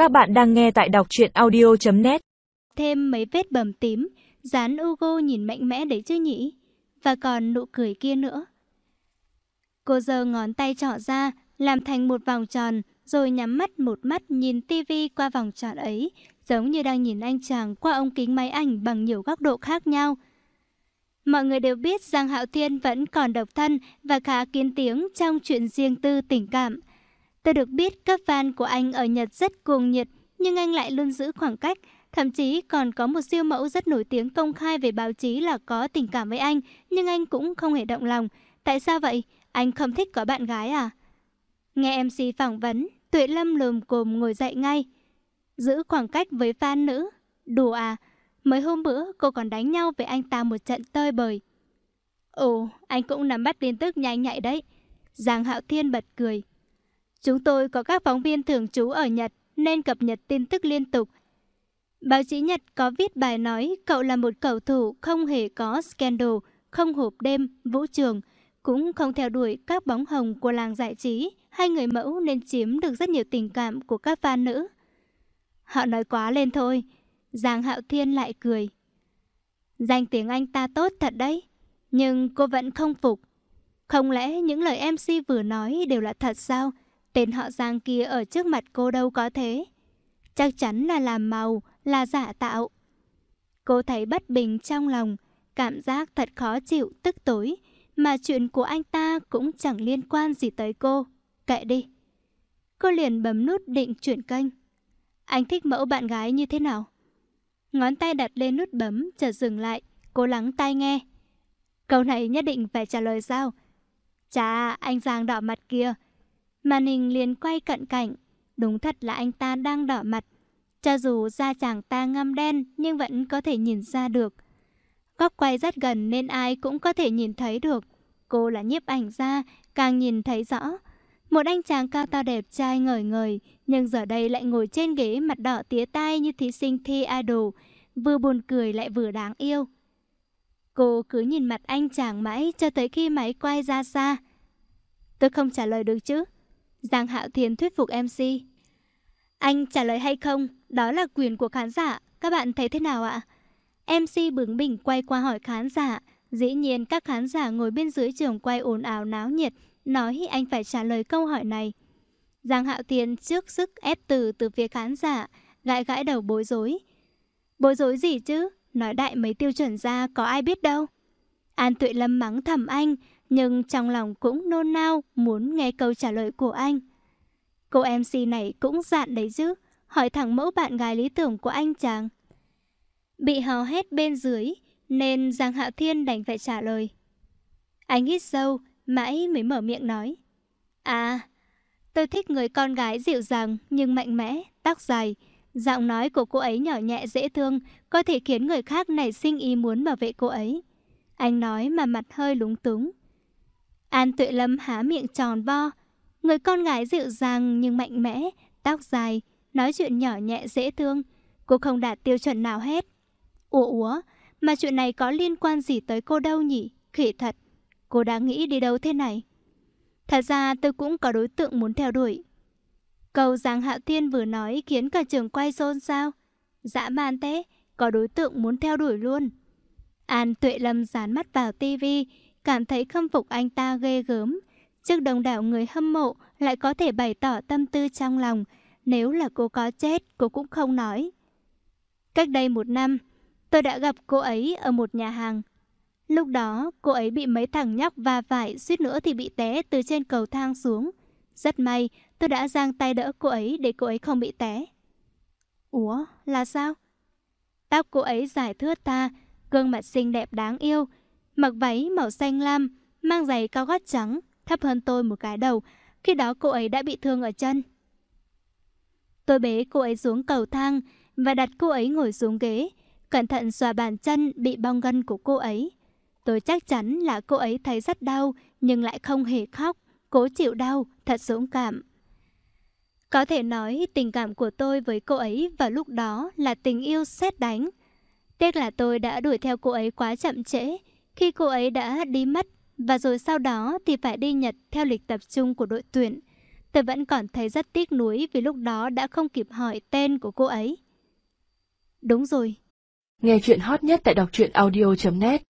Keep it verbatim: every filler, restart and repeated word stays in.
Các bạn đang nghe tại đọc truyện audio chấm net. Thêm mấy vết bầm tím, dán Hugo nhìn mạnh mẽ đấy chứ nhỉ? Và còn nụ cười kia nữa. Cô giơ ngón tay trỏ ra, làm thành một vòng tròn, rồi nhắm mắt một mắt nhìn tivi qua vòng tròn ấy, giống như đang nhìn anh chàng qua ống kính máy ảnh bằng nhiều góc độ khác nhau. Mọi người đều biết Giang Hạo Thiên vẫn còn độc thân và khá kín tiếng trong chuyện riêng tư tình cảm. Tôi được biết các fan của anh ở Nhật rất cuồng nhiệt, nhưng anh lại luôn giữ khoảng cách. Thậm chí còn có một siêu mẫu rất nổi tiếng công khai về báo chí là có tình cảm với anh, nhưng anh cũng không hề động lòng. Tại sao vậy? Anh không thích có bạn gái à? Nghe em xê phỏng vấn, Tuệ Lâm lồm cồm ngồi dậy ngay. Giữ khoảng cách với fan nữ? Đùa à? Mới hôm bữa cô còn đánh nhau với anh ta một trận tơi bời. Ồ, anh cũng nắm bắt tin tức nhanh nhạy đấy. Giang Hạo Thiên bật cười. Chúng tôi có các phóng viên thường trú ở Nhật nên cập nhật tin tức liên tục. Báo chí Nhật có viết bài nói cậu là một cầu thủ không hề có scandal, không hộp đêm, vũ trường, cũng không theo đuổi các bóng hồng của làng giải trí hay người mẫu nên chiếm được rất nhiều tình cảm của các fan nữ. Họ nói quá lên thôi. Giang Hạo Thiên lại cười. Danh tiếng anh ta tốt thật đấy, nhưng cô vẫn không phục. Không lẽ những lời em xê vừa nói đều là thật sao? Tên họ Giang kia ở trước mặt cô đâu có thế. Chắc chắn là làm màu, là giả tạo. Cô thấy bất bình trong lòng, cảm giác thật khó chịu, tức tối. Mà chuyện của anh ta cũng chẳng liên quan gì tới cô. Kệ đi. Cô liền bấm nút định chuyển kênh. Anh thích mẫu bạn gái như thế nào? Ngón tay đặt lên nút bấm, chợt dừng lại. Cô lắng tai nghe. Câu này nhất định phải trả lời sao? Chà, anh Giang đỏ mặt kia. Màn hình liền quay cận cảnh. Đúng thật là anh ta đang đỏ mặt. Cho dù da chàng ta ngăm đen nhưng vẫn có thể nhìn ra được. Góc quay rất gần nên ai cũng có thể nhìn thấy được. Cô là nhiếp ảnh gia, càng nhìn thấy rõ. Một anh chàng cao to đẹp trai ngời ngời, nhưng giờ đây lại ngồi trên ghế mặt đỏ tía tai như thí sinh thi idol, vừa buồn cười lại vừa đáng yêu. Cô cứ nhìn mặt anh chàng mãi cho tới khi máy quay ra xa. Tôi không trả lời được chứ? Giang Hạo Thiên thuyết phục em xê. Anh trả lời hay không, đó là quyền của khán giả, các bạn thấy thế nào ạ? em xê bướng bỉnh quay qua hỏi khán giả. Dĩ nhiên các khán giả ngồi bên dưới trường quay ồn ào náo nhiệt, nói anh phải trả lời câu hỏi này. Giang Hạo Thiên trước sức ép từ từ phía khán giả, gãi gãi đầu bối rối. Bối rối gì chứ? Nói đại mấy tiêu chuẩn ra có ai biết đâu. An Tuệ Lâm mắng thầm anh, nhưng trong lòng cũng nôn nao muốn nghe câu trả lời của anh. Cô em xê này cũng dạn đấy chứ, hỏi thẳng mẫu bạn gái lý tưởng của anh chàng. Bị hò hét bên dưới nên Giang Hạo Thiên đành phải trả lời. Anh hít sâu, mãi mới mở miệng nói. À, tôi thích người con gái dịu dàng nhưng mạnh mẽ, tóc dài. Giọng nói của cô ấy nhỏ nhẹ dễ thương, có thể khiến người khác nảy sinh ý muốn bảo vệ cô ấy. Anh nói mà mặt hơi lúng túng. An Tuệ Lâm há miệng tròn vo. Người con gái dịu dàng nhưng mạnh mẽ, tóc dài, nói chuyện nhỏ nhẹ dễ thương. Cô không đạt tiêu chuẩn nào hết. Ủa ủa, mà chuyện này có liên quan gì tới cô đâu nhỉ? Khỉ thật, cô đã nghĩ đi đâu thế này? Thật ra tôi cũng có đối tượng muốn theo đuổi. Câu Giang Hạo Thiên vừa nói khiến cả trường quay xôn xao. Dã man thế, có đối tượng muốn theo đuổi luôn. An Tuệ Lâm dán mắt vào tivi, cảm thấy khâm phục anh ta ghê gớm. Trước đông đảo người hâm mộ lại có thể bày tỏ tâm tư trong lòng. Nếu là cô có chết, cô cũng không nói. Cách đây một năm, tôi đã gặp cô ấy ở một nhà hàng. Lúc đó, cô ấy bị mấy thằng nhóc va phải, suýt nữa thì bị té từ trên cầu thang xuống. Rất may, tôi đã giang tay đỡ cô ấy để cô ấy không bị té. Ủa, là sao? Tóc cô ấy dài thướt tha, gương mặt xinh đẹp đáng yêu, mặc váy màu xanh lam, mang giày cao gót trắng, thấp hơn tôi một cái đầu. Khi đó cô ấy đã bị thương ở chân. Tôi bế cô ấy xuống cầu thang và đặt cô ấy ngồi xuống ghế, cẩn thận xoa bàn chân bị bong gân của cô ấy. Tôi chắc chắn là cô ấy thấy rất đau nhưng lại không hề khóc, cố chịu đau, thật dũng cảm. Có thể nói tình cảm của tôi với cô ấy vào lúc đó là tình yêu sét đánh. Tiếc là tôi đã đuổi theo cô ấy quá chậm trễ, khi cô ấy đã đi mất và rồi sau đó thì phải đi Nhật theo lịch tập trung của đội tuyển. Tôi vẫn còn thấy rất tiếc nuối vì lúc đó đã không kịp hỏi tên của cô ấy. Đúng rồi. Nghe chuyện hot nhất tại đọc truyện audio chấm net